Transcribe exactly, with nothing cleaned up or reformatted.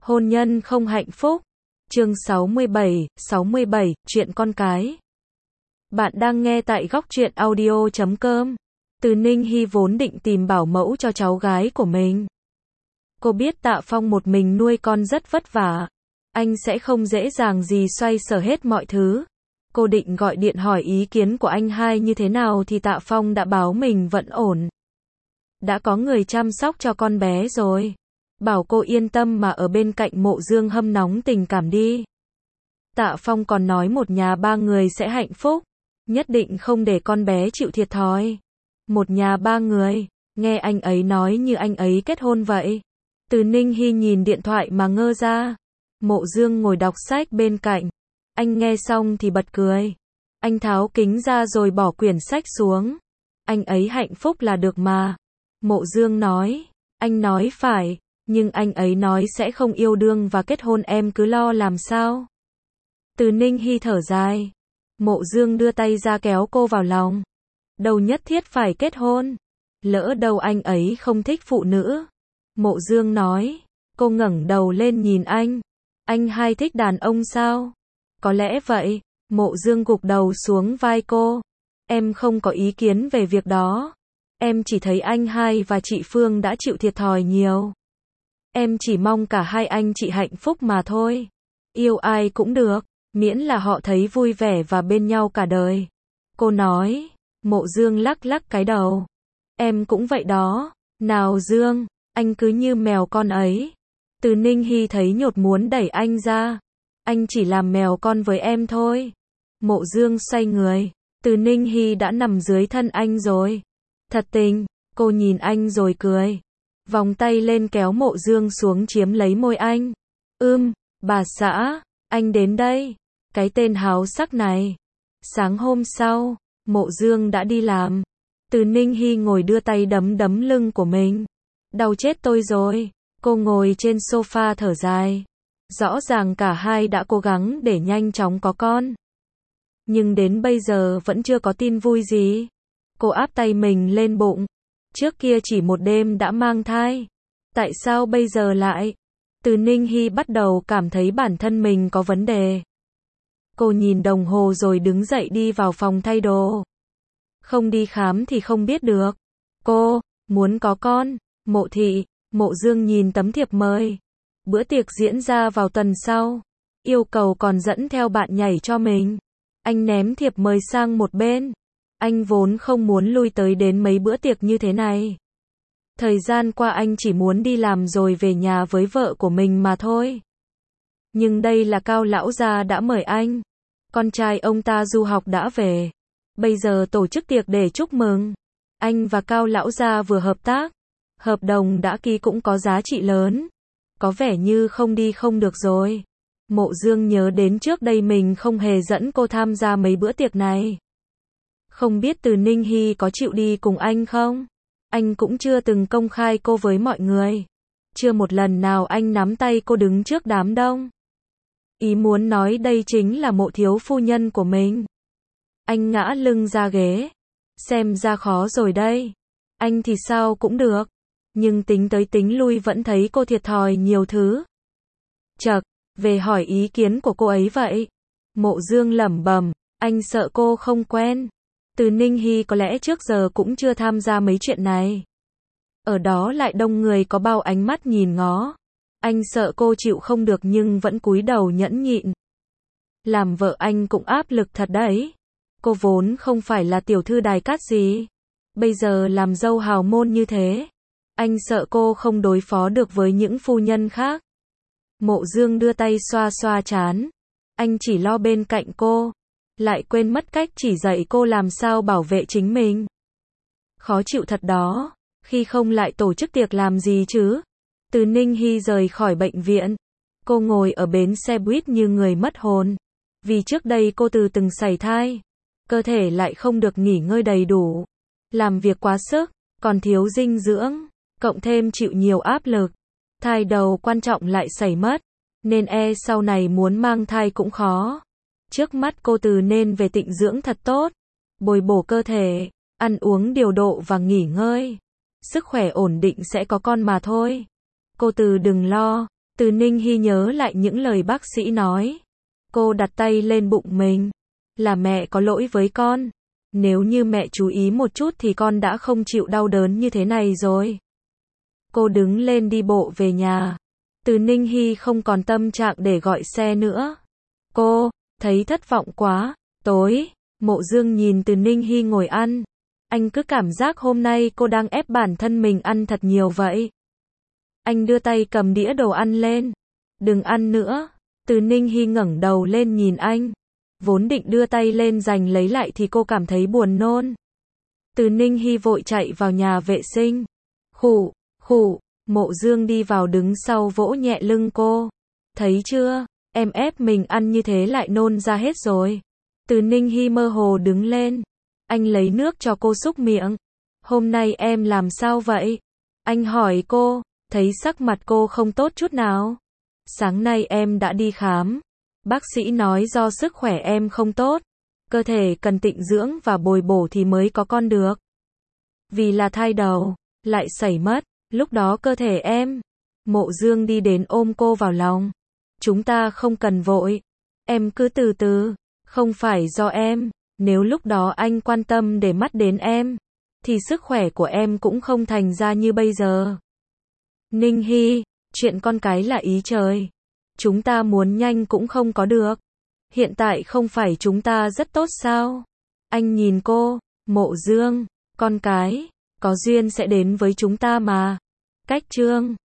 Hôn nhân không hạnh phúc. Chương sáu mươi bảy, sáu mươi bảy, chuyện con cái. Bạn đang nghe tại góc truyện audio chấm com. Từ Ninh Hy vốn định tìm bảo mẫu cho cháu gái của mình. Cô biết Tạ Phong một mình nuôi con rất vất vả. Anh sẽ không dễ dàng gì xoay sở hết mọi thứ. Cô định gọi điện hỏi ý kiến của anh hai như thế nào thì Tạ Phong đã báo mình vẫn ổn. Đã có người chăm sóc cho con bé rồi. Bảo cô yên tâm mà ở bên cạnh Mộ Dương hâm nóng tình cảm đi. Tạ Phong còn nói một nhà ba người sẽ hạnh phúc. Nhất định không để con bé chịu thiệt thòi. Một nhà ba người, nghe anh ấy nói như anh ấy kết hôn vậy. Từ Ninh Hy nhìn điện thoại mà ngơ ra. Mộ Dương ngồi đọc sách bên cạnh. Anh nghe xong thì bật cười. Anh tháo kính ra rồi bỏ quyển sách xuống. Anh ấy hạnh phúc là được mà. Mộ Dương nói. Anh nói phải. Nhưng anh ấy nói sẽ không yêu đương và kết hôn, em cứ lo làm sao. Từ Ninh Hy thở dài. Mộ Dương đưa tay ra kéo cô vào lòng. Đâu nhất thiết phải kết hôn. Lỡ đâu anh ấy không thích phụ nữ. Mộ Dương nói. Cô ngẩng đầu lên nhìn anh. Anh hai thích đàn ông sao? Có lẽ vậy. Mộ Dương gục đầu xuống vai cô. Em không có ý kiến về việc đó. Em chỉ thấy anh hai và chị Phương đã chịu thiệt thòi nhiều. Em chỉ mong cả hai anh chị hạnh phúc mà thôi. Yêu ai cũng được, miễn là họ thấy vui vẻ và bên nhau cả đời. Cô nói. Mộ Dương lắc lắc cái đầu. Em cũng vậy đó. Nào Dương, anh cứ như mèo con ấy. Từ Ninh Hy thấy nhột muốn đẩy anh ra. Anh chỉ làm mèo con với em thôi. Mộ Dương xoay người. Từ Ninh Hy đã nằm dưới thân anh rồi. Thật tình. Cô nhìn anh rồi cười. Vòng tay lên kéo Mộ Dương xuống chiếm lấy môi anh. Ưm, bà xã, anh đến đây. Cái tên háo sắc này. Sáng hôm sau, Mộ Dương đã đi làm. Từ Ninh Hy ngồi đưa tay đấm đấm lưng của mình. Đau chết tôi rồi. Cô ngồi trên sofa thở dài. Rõ ràng cả hai đã cố gắng để nhanh chóng có con. Nhưng đến bây giờ vẫn chưa có tin vui gì. Cô áp tay mình lên bụng. Trước kia chỉ một đêm đã mang thai. Tại sao bây giờ lại? Từ Ninh Hy bắt đầu cảm thấy bản thân mình có vấn đề. Cô nhìn đồng hồ rồi đứng dậy đi vào phòng thay đồ. Không đi khám thì không biết được. Cô, muốn có con. Mộ thị, Mộ Dương nhìn tấm thiệp mời. Bữa tiệc diễn ra vào tuần sau. Yêu cầu còn dẫn theo bạn nhảy cho mình. Anh ném thiệp mời sang một bên. Anh vốn không muốn lui tới đến mấy bữa tiệc như thế này. Thời gian qua anh chỉ muốn đi làm rồi về nhà với vợ của mình mà thôi. Nhưng đây là Cao lão gia đã mời anh. Con trai ông ta du học đã về. Bây giờ tổ chức tiệc để chúc mừng. Anh và Cao lão gia vừa hợp tác. Hợp đồng đã ký cũng có giá trị lớn. Có vẻ như không đi không được rồi. Mộ Dương nhớ đến trước đây mình không hề dẫn cô tham gia mấy bữa tiệc này. Không biết Từ Ninh Hy có chịu đi cùng anh không? Anh cũng chưa từng công khai cô với mọi người. Chưa một lần nào anh nắm tay cô đứng trước đám đông. Ý muốn nói đây chính là Mộ thiếu phu nhân của mình. Anh ngã lưng ra ghế. Xem ra khó rồi đây. Anh thì sao cũng được. Nhưng tính tới tính lui vẫn thấy cô thiệt thòi nhiều thứ. Chậc, về hỏi ý kiến của cô ấy vậy. Mộ Dương lẩm bẩm, anh sợ cô không quen. Từ Ninh Hy có lẽ trước giờ cũng chưa tham gia mấy chuyện này. Ở đó lại đông người có bao ánh mắt nhìn ngó. Anh sợ cô chịu không được nhưng vẫn cúi đầu nhẫn nhịn. Làm vợ anh cũng áp lực thật đấy. Cô vốn không phải là tiểu thư đài cát gì. Bây giờ làm dâu hào môn như thế. Anh sợ cô không đối phó được với những phu nhân khác. Mộ Dương đưa tay xoa xoa trán. Anh chỉ lo bên cạnh cô. Lại quên mất cách chỉ dạy cô làm sao bảo vệ chính mình. Khó chịu thật đó. Khi không lại tổ chức tiệc làm gì chứ? Từ Ninh Hy rời khỏi bệnh viện. Cô ngồi ở bến xe buýt như người mất hồn. Vì trước đây cô từ từng sảy thai. Cơ thể lại không được nghỉ ngơi đầy đủ. Làm việc quá sức, còn thiếu dinh dưỡng. Cộng thêm chịu nhiều áp lực. Thai đầu quan trọng lại sảy mất. Nên e sau này muốn mang thai cũng khó. Trước mắt cô Từ nên về tịnh dưỡng thật tốt. Bồi bổ cơ thể. Ăn uống điều độ và nghỉ ngơi. Sức khỏe ổn định sẽ có con mà thôi. Cô Từ đừng lo. Từ Ninh Hy nhớ lại những lời bác sĩ nói. Cô đặt tay lên bụng mình. Là mẹ có lỗi với con. Nếu như mẹ chú ý một chút thì con đã không chịu đau đớn như thế này rồi. Cô đứng lên đi bộ về nhà. Từ Ninh Hy không còn tâm trạng để gọi xe nữa. Cô thấy thất vọng quá. Tối, Mộ Dương nhìn Từ Ninh Hy ngồi ăn. Anh cứ cảm giác hôm nay cô đang ép bản thân mình ăn thật nhiều vậy. Anh đưa tay cầm đĩa đồ ăn lên. Đừng ăn nữa. Từ Ninh Hy ngẩng đầu lên nhìn anh. Vốn định đưa tay lên giành lấy lại thì cô cảm thấy buồn nôn. Từ Ninh Hy vội chạy vào nhà vệ sinh. Khụ, khụ, Mộ Dương đi vào đứng sau vỗ nhẹ lưng cô. Thấy chưa, em ép mình ăn như thế lại nôn ra hết rồi. Từ Ninh Hy mơ hồ đứng lên. Anh lấy nước cho cô súc miệng. Hôm nay em làm sao vậy? Anh hỏi cô, thấy sắc mặt cô không tốt chút nào. Sáng nay em đã đi khám. Bác sĩ nói do sức khỏe em không tốt. Cơ thể cần tịnh dưỡng và bồi bổ thì mới có con được. Vì là thai đầu, lại sẩy mất. Lúc đó cơ thể em. Mộ Dương đi đến ôm cô vào lòng. Chúng ta không cần vội. Em cứ từ từ. Không phải do em. Nếu lúc đó anh quan tâm để mắt đến em, thì sức khỏe của em cũng không thành ra như bây giờ. Ninh Hy, chuyện con cái là ý trời. Chúng ta muốn nhanh cũng không có được. Hiện tại không phải chúng ta rất tốt sao? Anh nhìn cô, Mộ Dương, con cái, có duyên sẽ đến với chúng ta mà. Cách chương